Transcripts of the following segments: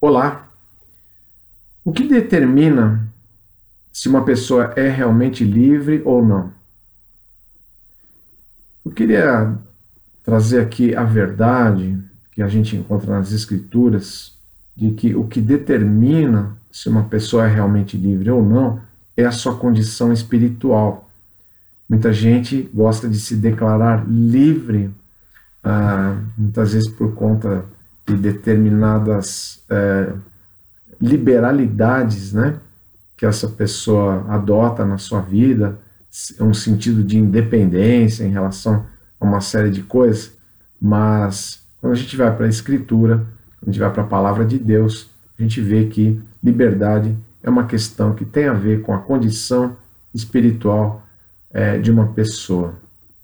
Olá! O que determina se uma pessoa é realmente livre ou não? Eu queria trazer aqui a verdade que a gente encontra nas Escrituras, de que o que determina se uma pessoa é realmente livre ou não é a sua condição espiritual. Muita gente gosta de se declarar livre, muitas vezes por conta de determinadas liberalidades, né, que essa pessoa adota na sua vida, um sentido de independência em relação a uma série de coisas, mas quando a gente vai para a Escritura, quando a gente vai para a Palavra de Deus, a gente vê que liberdade é uma questão que tem a ver com a condição espiritual de uma pessoa.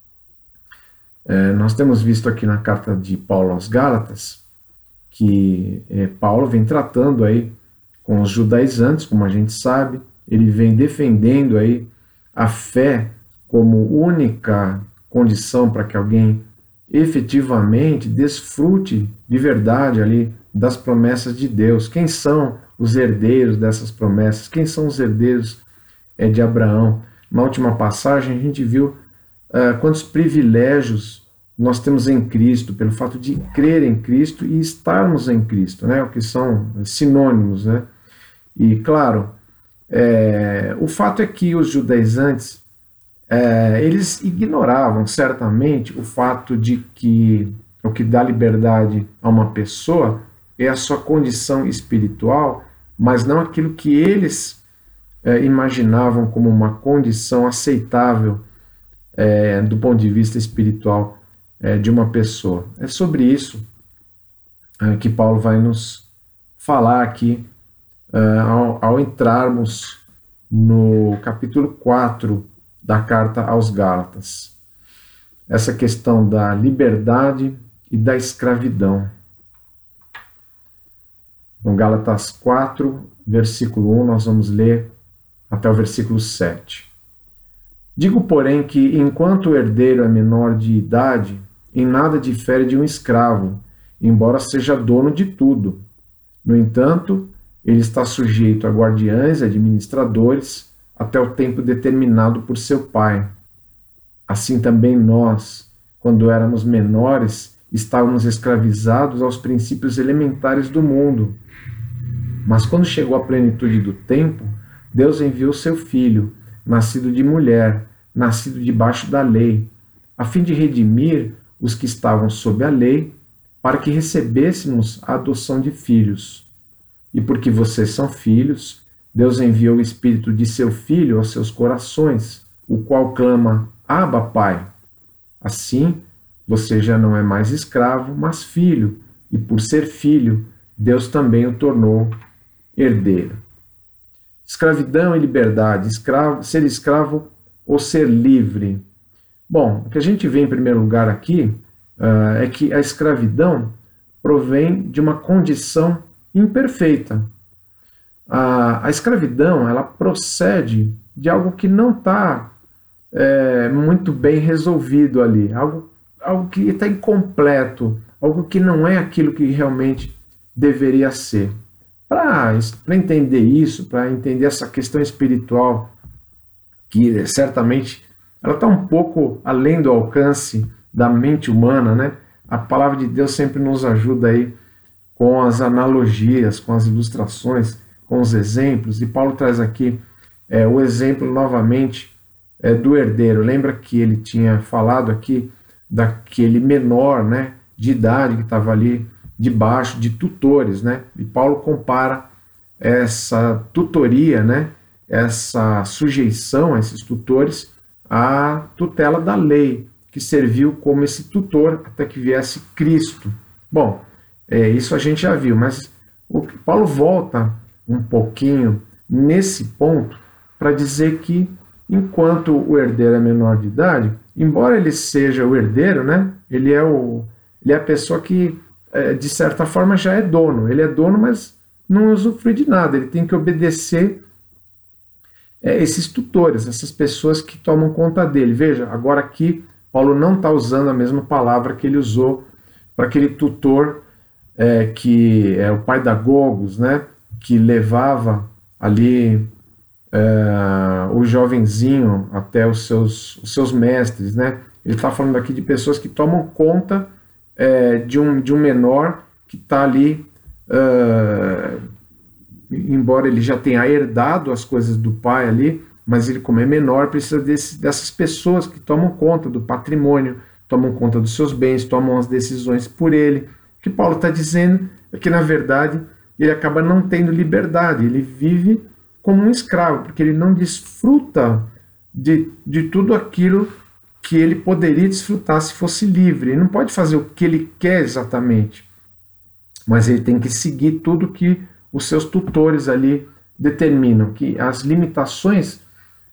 Nós temos visto aqui na carta de Paulo aos Gálatas que Paulo vem tratando aí com os judaizantes, como a gente sabe, ele vem defendendo aí a fé como única condição para que alguém efetivamente desfrute de verdade ali das promessas de Deus. Quem são os herdeiros dessas promessas? Quem são os herdeiros de Abraão? Na última passagem a gente viu quantos privilégios nós temos em Cristo, pelo fato de crer em Cristo e estarmos em Cristo, né? O que são sinônimos, né? E, claro, o fato é que os judaizantes, eles ignoravam certamente o fato de que o que dá liberdade a uma pessoa é a sua condição espiritual, mas não aquilo que eles imaginavam como uma condição aceitável do ponto de vista espiritual de uma pessoa. É sobre isso que Paulo vai nos falar aqui ao entrarmos no capítulo 4 da carta aos Gálatas. Essa questão da liberdade e da escravidão. No Gálatas 4, versículo 1, nós vamos ler até o versículo 7. Digo, porém, que enquanto o herdeiro é menor de idade, em nada difere de um escravo, embora seja dono de tudo. No entanto, ele está sujeito a guardiães e administradores até o tempo determinado por seu pai. Assim também nós, quando éramos menores, estávamos escravizados aos princípios elementares do mundo. Mas quando chegou a plenitude do tempo, Deus enviou seu Filho, nascido de mulher, nascido debaixo da lei, a fim de redimir os que estavam sob a lei, para que recebêssemos a adoção de filhos. E porque vocês são filhos, Deus enviou o Espírito de seu Filho aos seus corações, o qual clama, Abba, Pai. Assim, você já não é mais escravo, mas filho, e por ser filho, Deus também o tornou herdeiro. Escravidão e liberdade, ser escravo ou ser livre. Bom, o que a gente vê em primeiro lugar aqui é que a escravidão provém de uma condição imperfeita. A escravidão, ela procede de algo que não está muito bem resolvido ali, algo que está incompleto, algo que não é aquilo que realmente deveria ser. Para entender isso, para entender essa questão espiritual, que certamente ela está um pouco além do alcance da mente humana, né? A palavra de Deus sempre nos ajuda aí com as analogias, com as ilustrações, com os exemplos, e Paulo traz aqui o exemplo novamente do herdeiro. Lembra que ele tinha falado aqui daquele menor, né, de idade que estava ali debaixo de tutores, né? E Paulo compara essa tutoria, né, essa sujeição a esses tutores à tutela da lei, que serviu como esse tutor até que viesse Cristo. Bom, isso a gente já viu, mas o Paulo volta um pouquinho nesse ponto para dizer que enquanto o herdeiro é menor de idade, embora ele seja o herdeiro, né, ele é a pessoa que de certa forma já é dono. Ele é dono, mas não usufrui de nada. Ele tem que obedecer esses tutores, essas pessoas que tomam conta dele. Veja, agora aqui Paulo não está usando a mesma palavra que ele usou para aquele tutor que é o pai da Gogos, né, que levava ali o jovenzinho até os seus mestres, né? Ele está falando aqui de pessoas que tomam conta de um menor que está ali, embora ele já tenha herdado as coisas do pai ali, mas ele, como é menor, precisa dessas pessoas que tomam conta do patrimônio, tomam conta dos seus bens, tomam as decisões por ele. O que Paulo está dizendo é que, na verdade, ele acaba não tendo liberdade, ele vive como um escravo, porque ele não desfruta de tudo aquilo que ele poderia desfrutar se fosse livre. Ele não pode fazer o que ele quer exatamente, mas ele tem que seguir tudo que os seus tutores ali determinam, que as limitações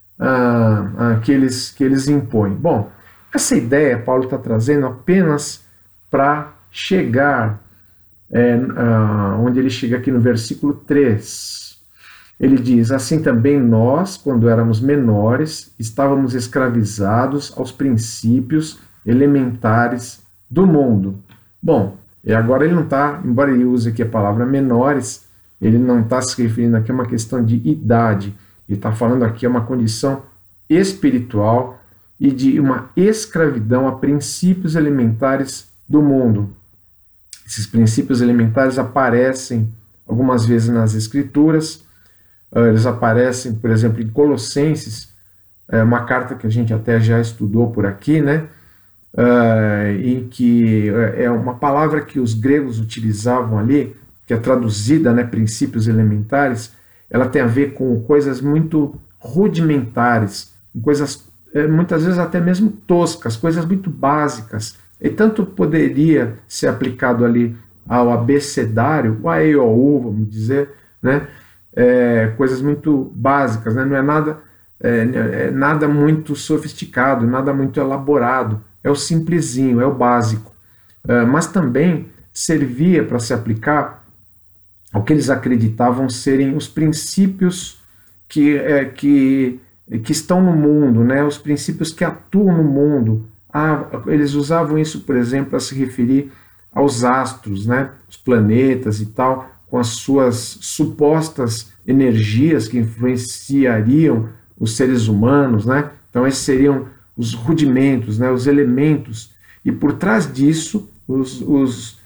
que eles impõem. Bom, essa ideia Paulo está trazendo apenas para chegar onde ele chega aqui no versículo 3. Ele diz: assim também nós, quando éramos menores, estávamos escravizados aos princípios elementares do mundo. Bom, e agora ele não está, embora ele use aqui a palavra menores, ele não está se referindo aqui a uma questão de idade, ele está falando aqui a uma condição espiritual e de uma escravidão a princípios elementares do mundo. Esses princípios elementares aparecem algumas vezes nas Escrituras. Eles aparecem, por exemplo, em Colossenses, uma carta que a gente até já estudou por aqui, né? Em que é uma palavra que os gregos utilizavam ali, que é traduzida, né, princípios elementares. Ela tem a ver com coisas muito rudimentares, coisas muitas vezes até mesmo toscas, coisas muito básicas. E tanto poderia ser aplicado ali ao abecedário, o A, E, O, U, vamos dizer, né? Coisas muito básicas, né? Não é nada muito sofisticado, nada muito elaborado, é o simplesinho, é o básico. Mas também servia para se aplicar ao que eles acreditavam serem os princípios que estão no mundo, né? Os princípios que atuam no mundo. Eles usavam isso, por exemplo, para se referir aos astros, né? Os planetas e tal, com as suas supostas energias que influenciariam os seres humanos, né? Então esses seriam os rudimentos, né? Os elementos. E por trás disso, os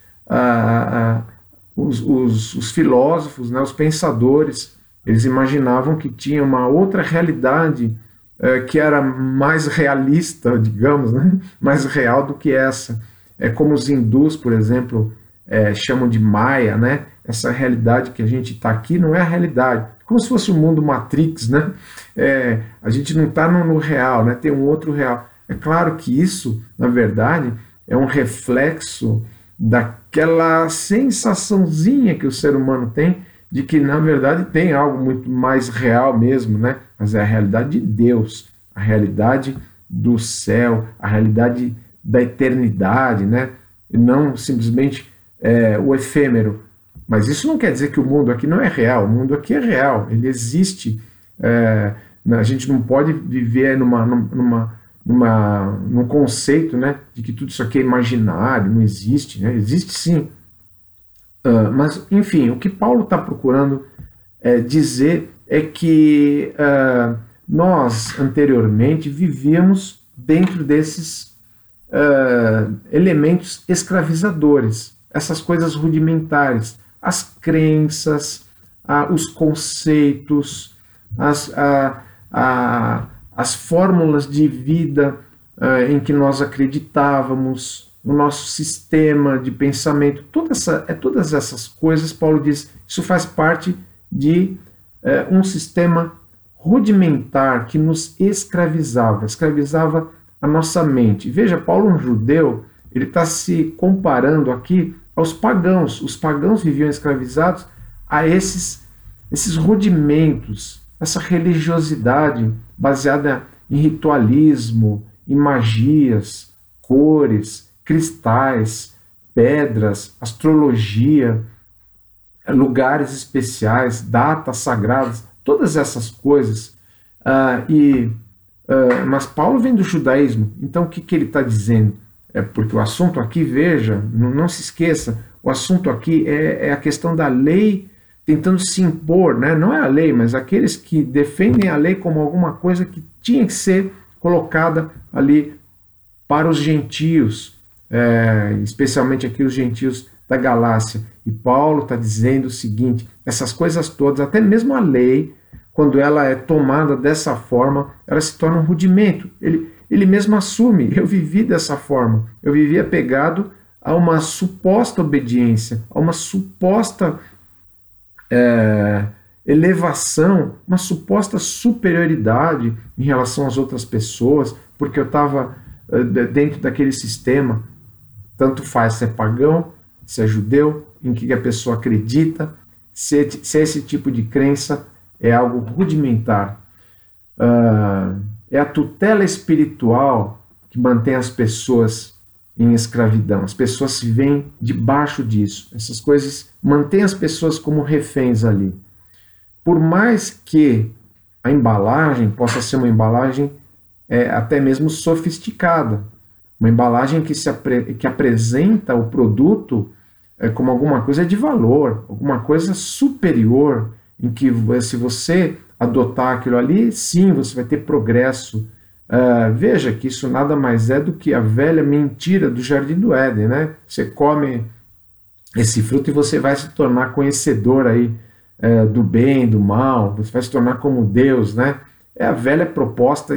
filósofos, né? Os pensadores, eles imaginavam que tinha uma outra realidade que era mais realista, digamos, né? Mais real do que essa. É como os hindus, por exemplo, chamam de Maya, né? Essa realidade que a gente está aqui não é a realidade. Como se fosse um mundo Matrix, né? A gente não está no real, né? Tem um outro real. É claro que isso, na verdade, é um reflexo daquela sensaçãozinha que o ser humano tem de que, na verdade, tem algo muito mais real mesmo, né? Mas é a realidade de Deus, a realidade do céu, a realidade da eternidade, né? E não simplesmente o efêmero. Mas isso não quer dizer que o mundo aqui não é real. O mundo aqui é real, ele existe. A gente não pode viver num conceito, né, de que tudo isso aqui é imaginário, não existe, né? Existe sim. Mas, enfim, o que Paulo está procurando dizer é que nós, anteriormente, vivíamos dentro desses elementos escravizadores, essas coisas rudimentares, as crenças, os conceitos, as fórmulas de vida em que nós acreditávamos, o nosso sistema de pensamento, todas essas coisas, Paulo diz, isso faz parte de um sistema rudimentar que nos escravizava a nossa mente. Veja, Paulo, um judeu, ele está se comparando aqui aos pagãos. Os pagãos viviam escravizados a esses rudimentos, essa religiosidade baseada em ritualismo, em magias, cores, cristais, pedras, astrologia, lugares especiais, datas sagradas, todas essas coisas. Mas Paulo vem do judaísmo, então o que ele está dizendo? Porque o assunto aqui, veja, não se esqueça, o assunto aqui é a questão da lei tentando se impor, né? Não é a lei, mas aqueles que defendem a lei como alguma coisa que tinha que ser colocada ali para os gentios, especialmente aqui os gentios da Galácia. E Paulo está dizendo o seguinte: essas coisas todas, até mesmo a lei, quando ela é tomada dessa forma, ela se torna um rudimento. Ele mesmo assume: eu vivi dessa forma, eu vivi apegado a uma suposta obediência, a uma suposta elevação, uma suposta superioridade em relação às outras pessoas, porque eu estava dentro daquele sistema. Tanto faz se é pagão, se é judeu, em que a pessoa acredita, se esse tipo de crença é algo rudimentar. É a tutela espiritual que mantém as pessoas em escravidão. As pessoas se veem debaixo disso. Essas coisas mantêm as pessoas como reféns ali. Por mais que a embalagem possa ser uma embalagem até mesmo sofisticada, uma embalagem que apresenta o produto como alguma coisa de valor, alguma coisa superior, em que se você adotar aquilo ali, sim, você vai ter progresso. Veja que isso nada mais é do que a velha mentira do Jardim do Éden, né? Você come esse fruto e você vai se tornar conhecedor aí do bem, do mal, você vai se tornar como Deus, né? É a velha proposta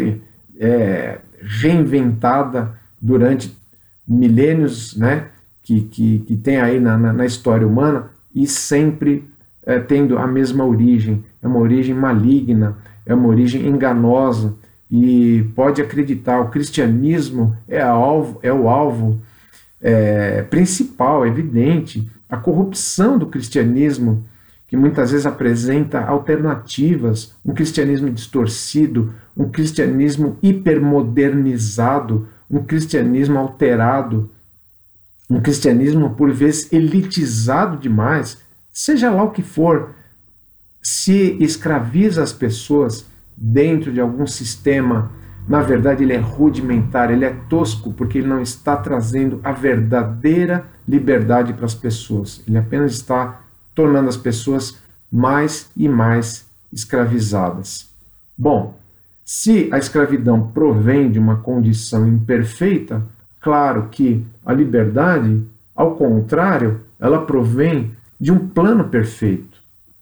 reinventada durante milênios, né? Que tem aí na história humana e sempre tendo a mesma origem. É uma origem maligna, é uma origem enganosa. E pode acreditar, o cristianismo é o alvo principal, evidente. A corrupção do cristianismo, que muitas vezes apresenta alternativas, um cristianismo distorcido, um cristianismo hipermodernizado, um cristianismo alterado, um cristianismo por vezes elitizado demais, seja lá o que for, se escraviza as pessoas dentro de algum sistema. Na verdade, ele é rudimentar, ele é tosco, porque ele não está trazendo a verdadeira liberdade para as pessoas. Ele apenas está tornando as pessoas mais e mais escravizadas. Bom, se a escravidão provém de uma condição imperfeita, claro que a liberdade, ao contrário, ela provém de um plano perfeito.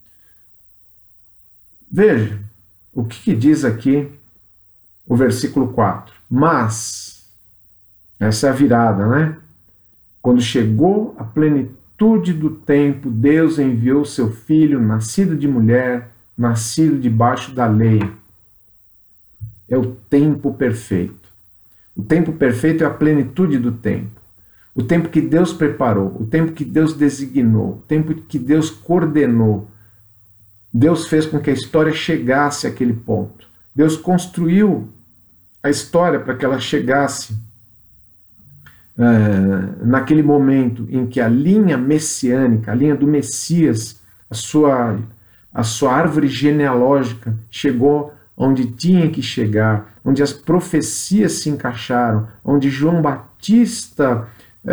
Veja o que diz aqui o versículo 4. Mas, essa é a virada, né? Quando chegou a plenitude do tempo, Deus enviou seu filho, nascido de mulher, nascido debaixo da lei. É o tempo perfeito. O tempo perfeito é a plenitude do tempo. O tempo que Deus preparou, o tempo que Deus designou, o tempo que Deus coordenou. Deus fez com que a história chegasse àquele ponto. Deus construiu a história para que ela chegasse naquele momento em que a linha messiânica, a linha do Messias, a sua árvore genealógica chegou onde tinha que chegar, onde as profecias se encaixaram, onde João Batista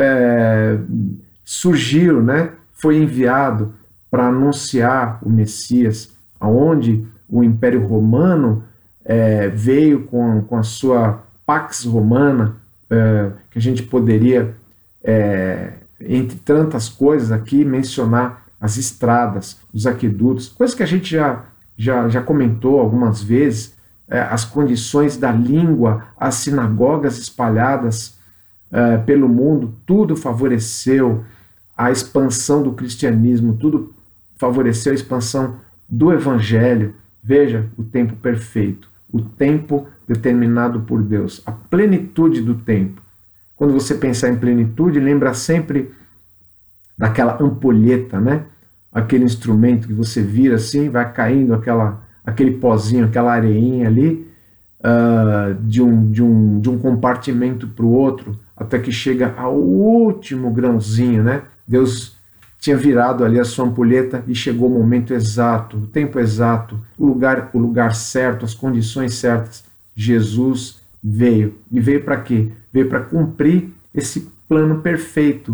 surgiu, né? Foi enviado para anunciar o Messias, aonde o Império Romano veio com a sua Pax Romana, que a gente poderia, entre tantas coisas aqui, mencionar as estradas, os aquedutos, coisas que a gente já comentou algumas vezes, as condições da língua, as sinagogas espalhadas pelo mundo, tudo favoreceu a expansão do cristianismo, tudo favoreceu a expansão do evangelho. Veja o tempo perfeito, o tempo determinado por Deus, a plenitude do tempo. Quando você pensar em plenitude, lembra sempre daquela ampulheta, né? Aquele instrumento que você vira assim, vai caindo aquele pozinho, aquela areinha ali, de um compartimento para o outro, até que chega ao último grãozinho, né? Deus tinha virado ali a sua ampulheta e chegou o momento exato, o tempo exato, o lugar certo, as condições certas. Jesus veio. E veio para quê? Veio para cumprir esse plano perfeito,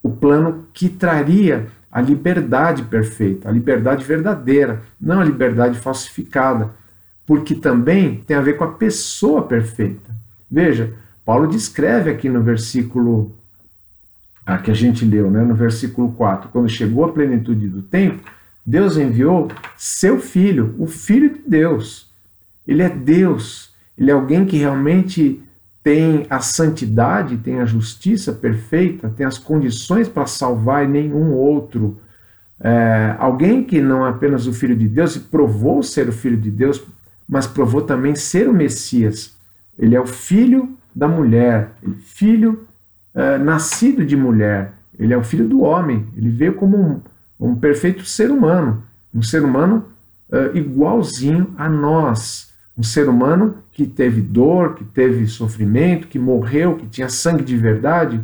o plano que traria a liberdade perfeita, a liberdade verdadeira, não a liberdade falsificada, porque também tem a ver com a pessoa perfeita. Veja, Paulo descreve aqui no versículo que a gente leu, né, no versículo 4, quando chegou a plenitude do tempo, Deus enviou seu Filho, o Filho de Deus. Ele é Deus, ele é alguém que realmente tem a santidade, tem a justiça perfeita, tem as condições para salvar e nenhum outro. Alguém que não é apenas o Filho de Deus, e provou ser o Filho de Deus, mas provou também ser o Messias. Ele é o filho da mulher, filho nascido de mulher, ele é o filho do homem, ele veio como um perfeito ser humano, um ser humano igualzinho a nós, um ser humano que teve dor, que teve sofrimento, que morreu, que tinha sangue de verdade,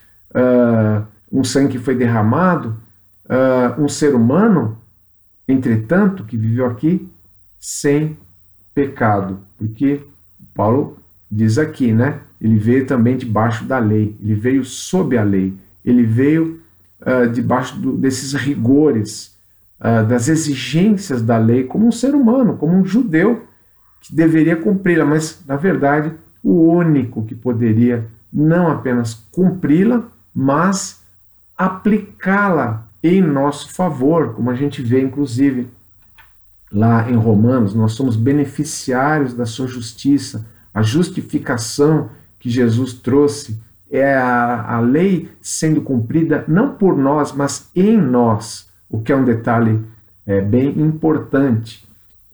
um sangue que foi derramado, um ser humano, entretanto, que viveu aqui sem pecado, porque Paulo diz aqui, né? Ele veio também debaixo da lei, ele veio sob a lei, ele veio debaixo desses rigores, das exigências da lei, como um ser humano, como um judeu que deveria cumpri-la, mas, na verdade, o único que poderia não apenas cumpri-la, mas aplicá-la em nosso favor, como a gente vê, inclusive, lá em Romanos, nós somos beneficiários da sua justiça. A justificação que Jesus trouxe é a lei sendo cumprida não por nós, mas em nós, o que é um detalhe bem importante.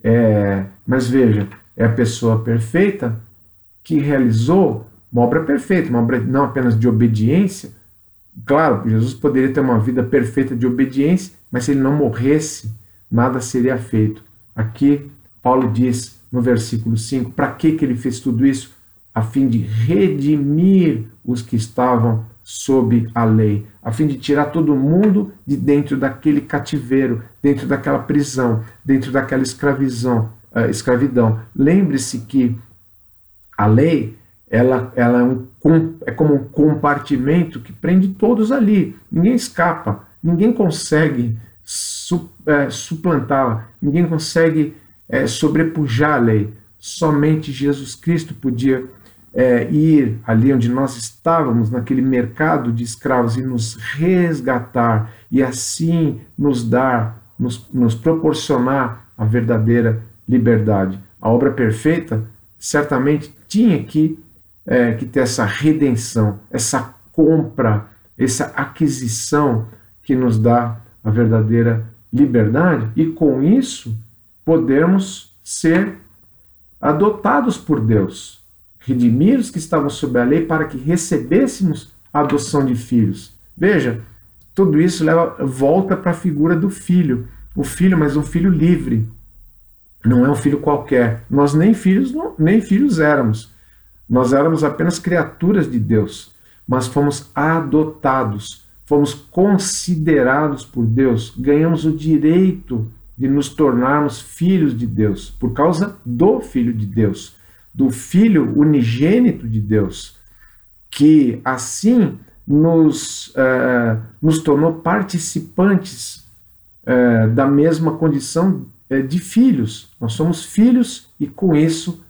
Mas veja, é a pessoa perfeita que realizou uma obra perfeita, uma obra não apenas de obediência. Claro, Jesus poderia ter uma vida perfeita de obediência, mas se ele não morresse, nada seria feito. Aqui, Paulo diz no versículo 5, para que ele fez tudo isso? A fim de redimir os que estavam sob a lei, a fim de tirar todo mundo de dentro daquele cativeiro, dentro daquela prisão, dentro daquela escravidão. Lembre-se que a lei ela é como um compartimento que prende todos ali. Ninguém escapa, ninguém consegue suplantá-la, ninguém consegue sobrepujar a lei. Somente Jesus Cristo podia ir ali onde nós estávamos, naquele mercado de escravos, e nos resgatar, e assim nos dar, nos proporcionar a verdadeira liberdade. A obra perfeita certamente tinha que ter essa redenção, essa compra, essa aquisição que nos dá a verdadeira liberdade, e com isso podermos ser adotados por Deus, redimir os que estavam sob a lei para que recebêssemos a adoção de filhos. Veja, tudo isso volta para a figura do filho, o filho, mas um filho livre, não é um filho qualquer. Nós nem filhos éramos, nós éramos apenas criaturas de Deus, mas fomos adotados, fomos considerados por Deus, ganhamos o direito de nos tornarmos filhos de Deus, por causa do Filho de Deus, do Filho unigênito de Deus, que assim nos tornou participantes da mesma condição de filhos. Nós somos filhos e com isso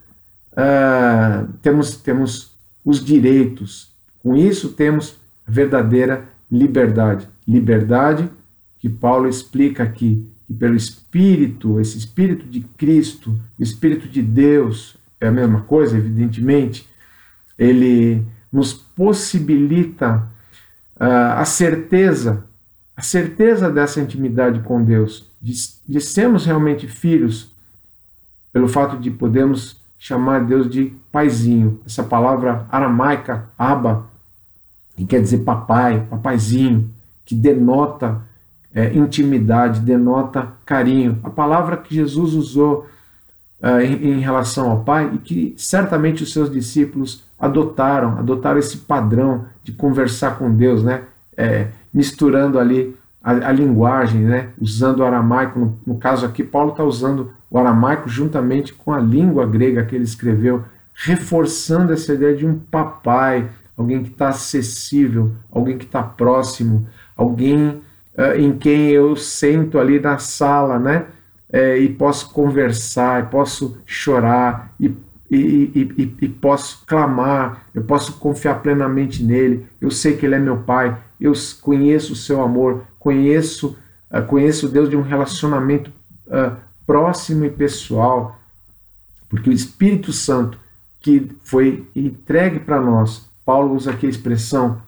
temos os direitos, com isso temos verdadeira liberdade. Liberdade que Paulo explica aqui, que pelo Espírito, esse Espírito de Cristo, o Espírito de Deus, é a mesma coisa, evidentemente, ele nos possibilita a certeza dessa intimidade com Deus, de sermos realmente filhos, pelo fato de podermos chamar Deus de paizinho. Essa palavra aramaica, Abba, que quer dizer papai, papaizinho, que denota intimidade, denota carinho. A palavra que Jesus usou em relação ao Pai, e que certamente os seus discípulos adotaram esse padrão de conversar com Deus, né? Misturando ali a linguagem, né? Usando o aramaico. No caso aqui, Paulo está usando o aramaico juntamente com a língua grega que ele escreveu, reforçando essa ideia de um papai, alguém que está acessível, alguém que está próximo, alguém em quem eu sento ali na sala, né? E posso conversar, e posso chorar, e posso clamar, eu posso confiar plenamente nele, eu sei que ele é meu pai, eu conheço o seu amor, conheço Deus de um relacionamento próximo e pessoal, porque o Espírito Santo que foi entregue para nós, Paulo usa aqui a expressão,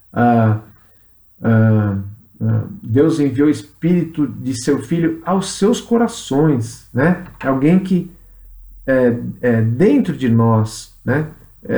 Deus enviou o Espírito de seu Filho aos seus corações, né? É alguém que dentro de nós, né?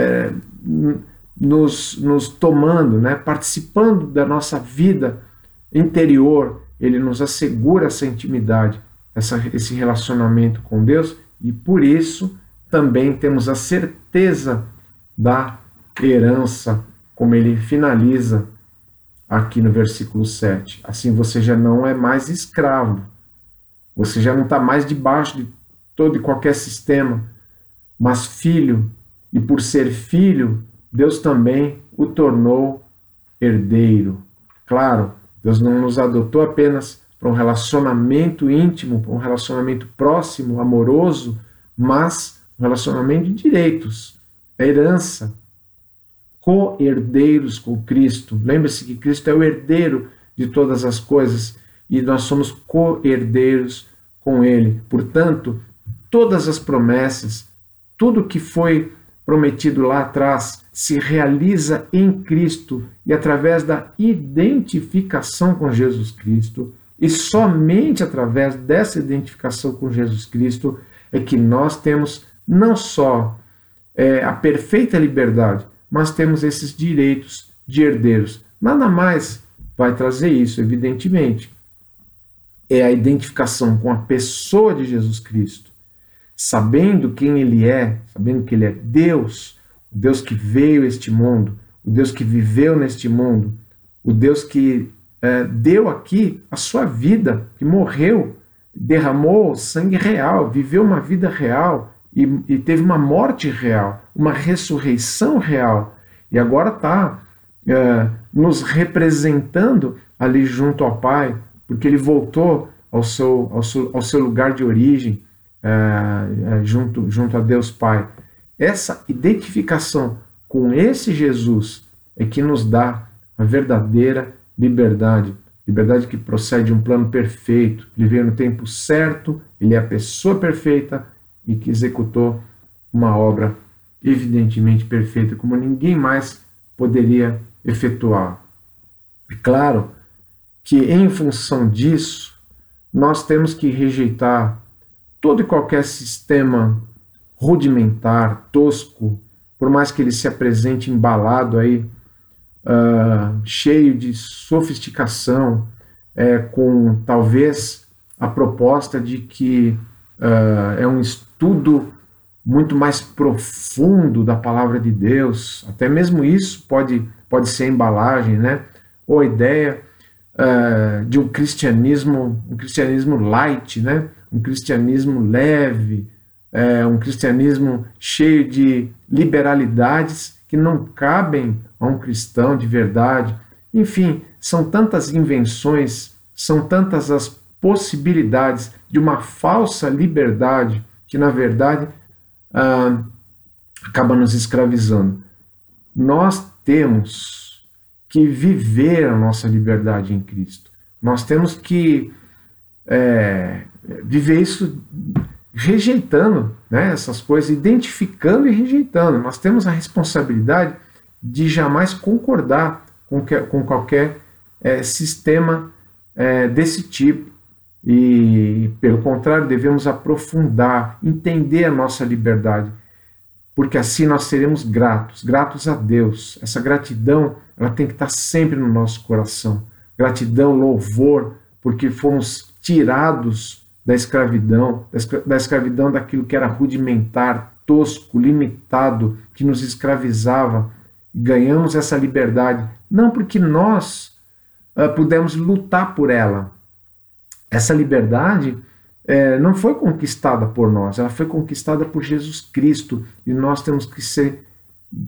Nos tomando, né? Participando da nossa vida interior, ele nos assegura essa intimidade, esse relacionamento com Deus, e por isso também temos a certeza da herança, como ele finaliza aqui no versículo 7. Assim você já não é mais escravo, você já não está mais debaixo de todo e qualquer sistema, mas filho, e por ser filho, Deus também o tornou herdeiro. Claro, Deus não nos adotou apenas para um relacionamento íntimo, para um relacionamento próximo, amoroso, mas um relacionamento de direitos, a herança, co-herdeiros com Cristo. Lembre-se que Cristo é o herdeiro de todas as coisas e nós somos co-herdeiros com Ele. Portanto, todas as promessas, tudo que foi prometido lá atrás, se realiza em Cristo e através da identificação com Jesus Cristo. E somente através dessa identificação com Jesus Cristo é que nós temos não só a perfeita liberdade, mas temos esses direitos de herdeiros. Nada mais vai trazer isso, evidentemente. É a identificação com a pessoa de Jesus Cristo, sabendo quem ele é, sabendo que ele é Deus, o Deus que veio a este mundo, o Deus que viveu neste mundo, o Deus que deu aqui a sua vida, que morreu, derramou sangue real, viveu uma vida real e teve uma morte real, uma ressurreição real, e agora está nos representando ali junto ao Pai, porque ele voltou ao seu lugar de origem, junto a Deus Pai. Essa identificação com esse Jesus é que nos dá a verdadeira liberdade, liberdade que procede de um plano perfeito. Ele veio no tempo certo, ele é a pessoa perfeita e que executou uma obra evidentemente perfeita, como ninguém mais poderia efetuar. É claro que em função disso, nós temos que rejeitar todo e qualquer sistema rudimentar, tosco, por mais que ele se apresente embalado aí, cheio de sofisticação, com talvez a proposta de que é um estudo muito mais profundo da palavra de Deus. Até mesmo isso pode ser embalagem, né? Ou a ideia de um cristianismo light, né? Um cristianismo leve, um cristianismo cheio de liberalidades que não cabem a um cristão de verdade. Enfim, são tantas invenções, são tantas as possibilidades de uma falsa liberdade que, na verdade, acaba nos escravizando. Nós temos que viver a nossa liberdade em Cristo. Nós temos que viver isso rejeitando, né, essas coisas, identificando e rejeitando. Nós temos a responsabilidade de jamais concordar com qualquer sistema desse tipo. E, pelo contrário, devemos aprofundar, entender a nossa liberdade, porque assim nós seremos gratos a Deus. Essa gratidão, ela tem que estar sempre no nosso coração. Gratidão, louvor, porque fomos tirados da escravidão daquilo que era rudimentar, tosco, limitado, que nos escravizava. E ganhamos essa liberdade, não porque nós pudemos lutar por ela. Essa liberdade não foi conquistada por nós, ela foi conquistada por Jesus Cristo, e nós temos que ser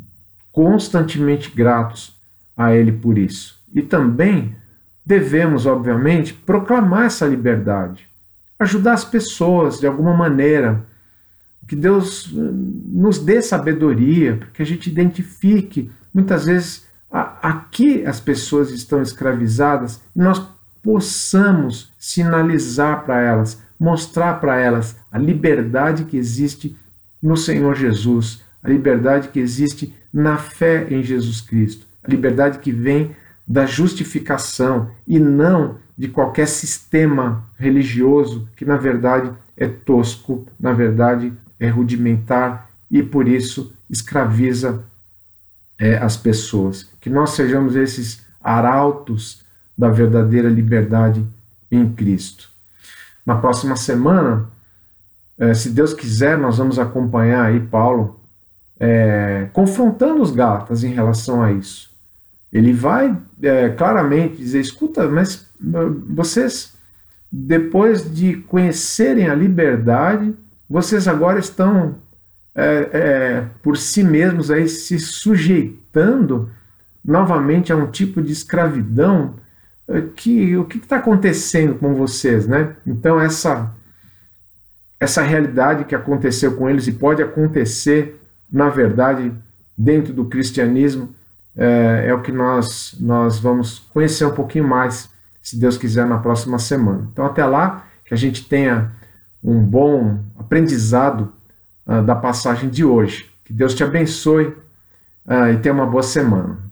constantemente gratos a Ele por isso. E também devemos, obviamente, proclamar essa liberdade, ajudar as pessoas de alguma maneira, que Deus nos dê sabedoria, para que a gente identifique, muitas vezes, a que as pessoas estão escravizadas, e nós possamos sinalizar para elas, mostrar para elas a liberdade que existe no Senhor Jesus, a liberdade que existe na fé em Jesus Cristo, a liberdade que vem da justificação e não de qualquer sistema religioso que, na verdade, é tosco, na verdade, é rudimentar e, por isso, escraviza as pessoas. Que nós sejamos esses arautos da verdadeira liberdade em Cristo. Na próxima semana, se Deus quiser, nós vamos acompanhar aí Paulo confrontando os Gálatas em relação a isso. Ele vai claramente dizer, escuta, mas vocês, depois de conhecerem a liberdade, vocês agora estão por si mesmos aí se sujeitando novamente a um tipo de escravidão. O que está acontecendo com vocês, né? Então essa realidade que aconteceu com eles e pode acontecer, na verdade, dentro do cristianismo, é o que nós vamos conhecer um pouquinho mais, se Deus quiser, na próxima semana. Então até lá, que a gente tenha um bom aprendizado da passagem de hoje. Que Deus te abençoe e tenha uma boa semana.